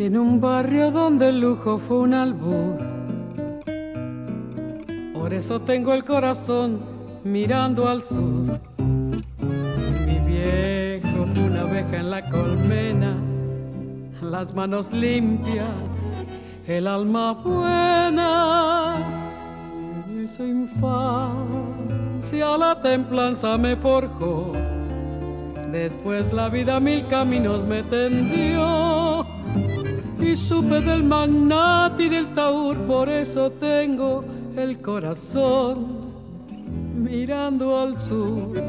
Nací en un barrio donde el lujo fue un albur. Por eso tengo el corazón mirando al sur. Mi viejo fue una abeja en la colmena, las manos limpias, el alma buena. En esa infancia la templanza me forjó. Después la vida mil caminos me tendió y supe del magnate y del taur. Por eso tengo el corazón mirando al sur.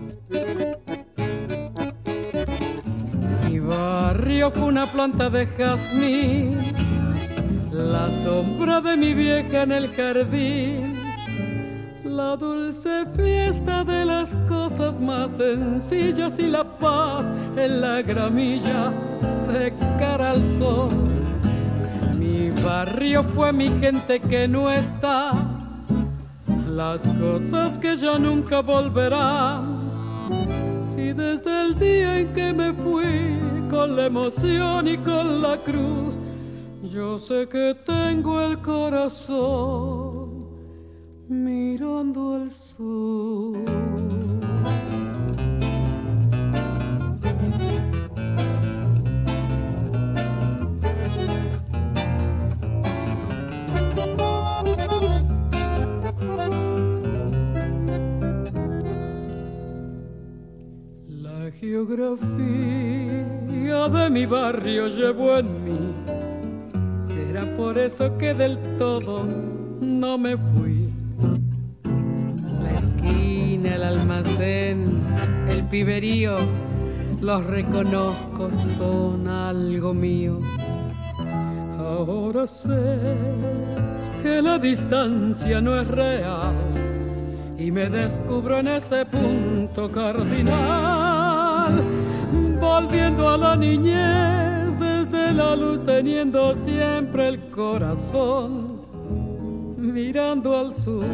Mi barrio fue una planta de jazmín, la sombra de mi vieja en el jardín, la dulce fiesta de las cosas más sencillas y la paz en la gramilla de cara al sol. Mi barrio fue mi gente que no está, las cosas que ya nunca volverán. Si desde el día en que me fui, con la emoción y con la cruz, yo sé que tengo el corazón mirando al sur. La geografía de mi barrio llevo en mí. Será por eso que del todo no me fui. La esquina, el almacén, el piberío, los reconozco, son algo mío. Ahora sé que la distancia no es real y me descubro en ese punto cardinal, volviendo a la niñez desde la luz, teniendo siempre el corazón mirando al sur.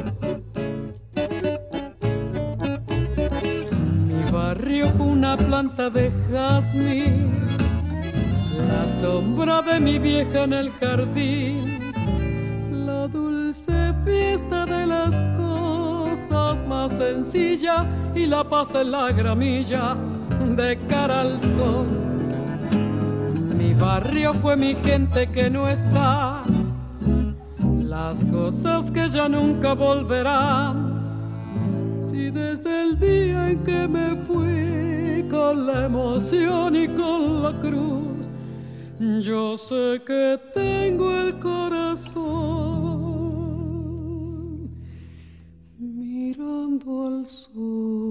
Mi barrio fue una planta de jazmín, la sombra de mi vieja en el jardín, la dulce fiesta de las cosas más sencillas y la paz en la gramilla de cara al sol. Mi barrio fue mi gente que no está, las cosas que ya nunca volverán. Si desde el día en que me fui, con la emoción y con la cruz, yo sé que tengo el corazón mirando al sur.